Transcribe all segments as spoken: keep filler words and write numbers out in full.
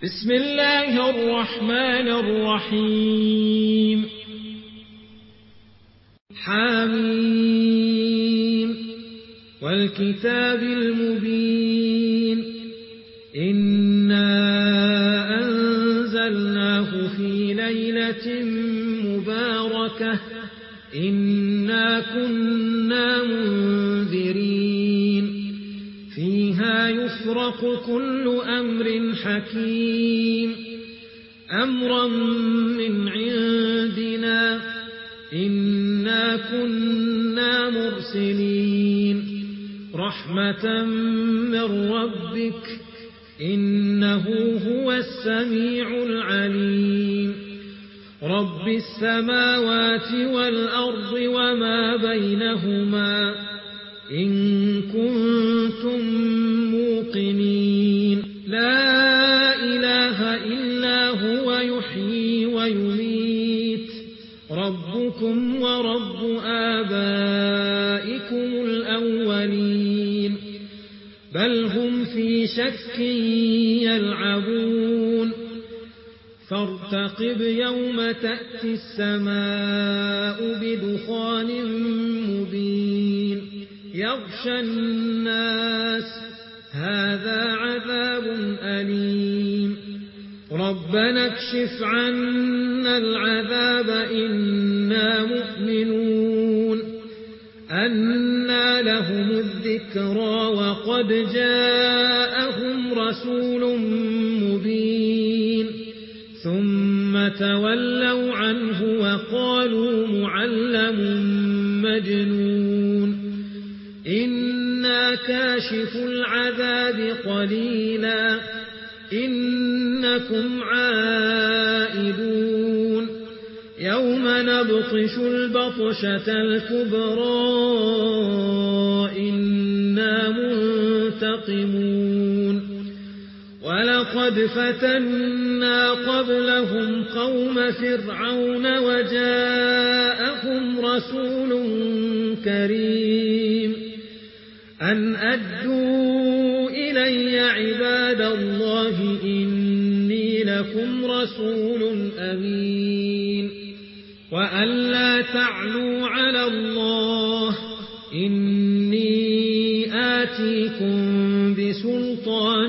بسم الله الرحمن الرحيم حميم والكتاب المبين إنا أنزلناه في ليلة مباركة إنا كنا منذرين فيها يفرق كل أمر حكيم أمرا من عندنا إنا كنا مرسلين رحمة من ربك إنه هو السميع العليم رب السماوات والأرض وما بينهما إن كنتم موقنين لا إله إلا هو يحيي ويميت ربكم ورب آبائكم الأولين بل هم في شك يلعبون فارتقب يوم تأتي السماء بدخان مبين يغشى الناس هذا عذاب أليم ربنا اكشف عنا العذاب إنا مؤمنون أنى لهم الذكرى وقد جاءهم رسول مبين ثم تولوا عنه وقالوا معلم مجنون إنا كاشف العذاب قليلا إنكم عائدون يوم نبطش البطشة الكبرى إنا منتقمون ولقد فتنا قبلهم قوم فرعون وجاءهم رسول كريم أن أدوا إلي عباد الله إني لكم رسول أمين وأن لا تعلوا على الله إني آتيكم بسلطان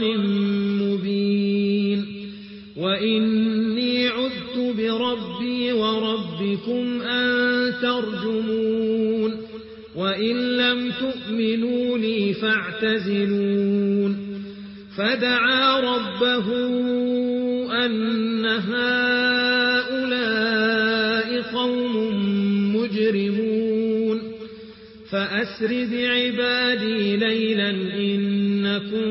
مبين وإني عذت بربي وربكم أن ترجمون وإن لم تؤمنوا لي فاعتزلون فدعا ربه أن هؤلاء قوم مجرمون فأسر بعبادي ليلا إنكم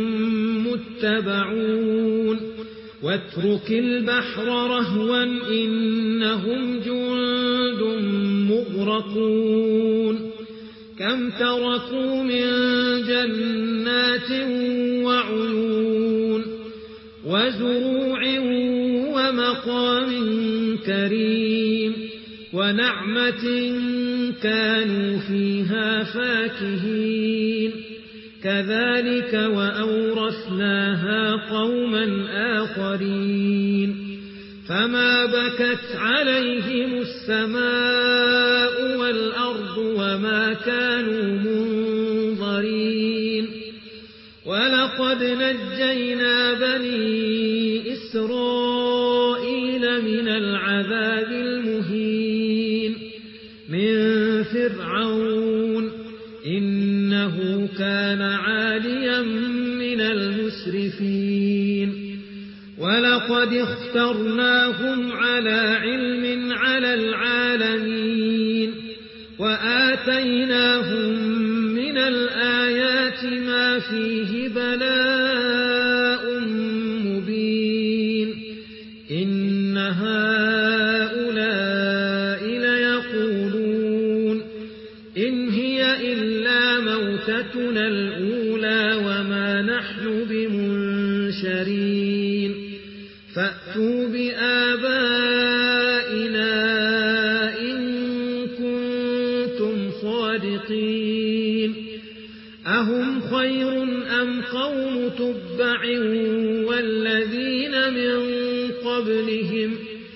متبعون واترك البحر رهوا إنهم جند مغرقون كم تركوا من جنات وعيون وزروع ومقام كريم ونعمة كانوا فيها فاكهين كذلك وأورثناها قوما آخرين فما بكت عليهم السماء والأرض وما كانوا منظرين ولقد نجينا بني إسرائيل من العذاب المهين من فرعون إنه كان عاليا من المسرفين ولقد اخترناهم على علم على العالمين وآتيناهم من الآيات ما فيه بلاء مبين إن هؤلاء ليقولون إن هي إلا موتتنا الأولى وما نحن بمنشرين فأتوا بآبائنا إن كنتم صادقين أهم خير أم قوم تبع والذين من قبلهم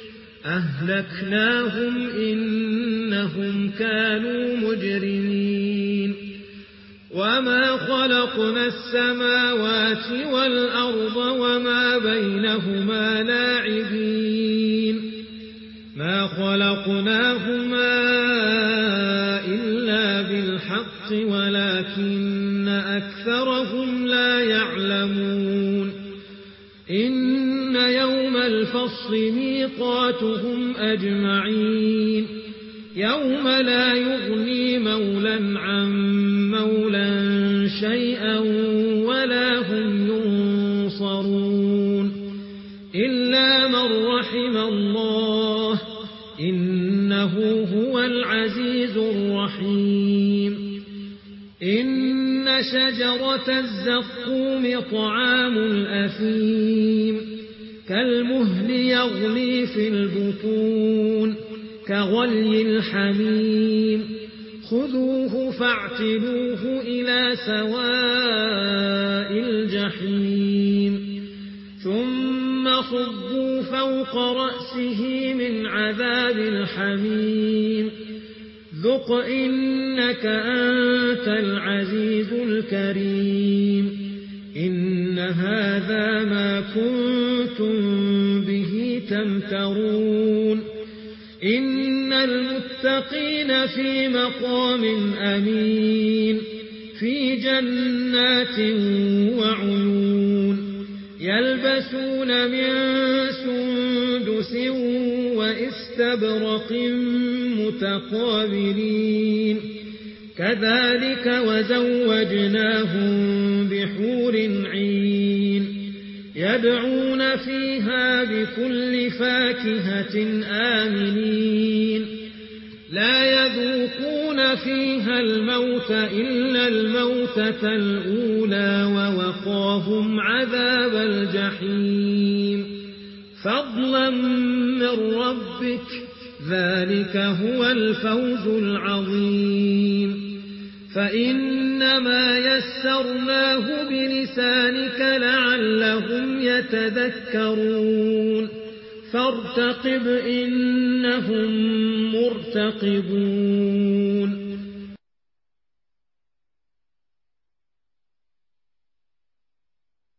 أهلكناهم إنهم كانوا مجرمين وما خلقنا السماوات والأرض وما بينهما لاعبين ما خلقناهما إلا بالحق ولكن أكثرهم لا يعلمون إن يوم الفصل ميقاتهم أجمعين يوم لا يغني مولى عن مولى شيئا ولا هم ينصرون إلا من رحم الله إنه هو العزيز الرحيم إن شجرة الزقوم طعام الأثيم كالمهل يغلي في البطون كغلي الحميم خذوه فاعتلوه إلى سواء الجحيم ثم صبوا فوق رأسه من عذاب الحميم ذق إنك أنت العزيز الكريم إن هذا ما كنتم به تمترون إن المتقين في مقام أمين في جنات وعيون يلبسون من سندس وإستبرق متقابلين كذلك وزوجناهم بحور عين يدعون فيها بكل فاكهة آمنين لا يذوقون فيها الموت إلا الموتة الأولى ووقاهم عذاب الجحيم فضلا من ربك ذلك هو الفوز العظيم فإنما يسرناه بلسانك لعلهم يتذكرون فارتقب إنهم مرتقبون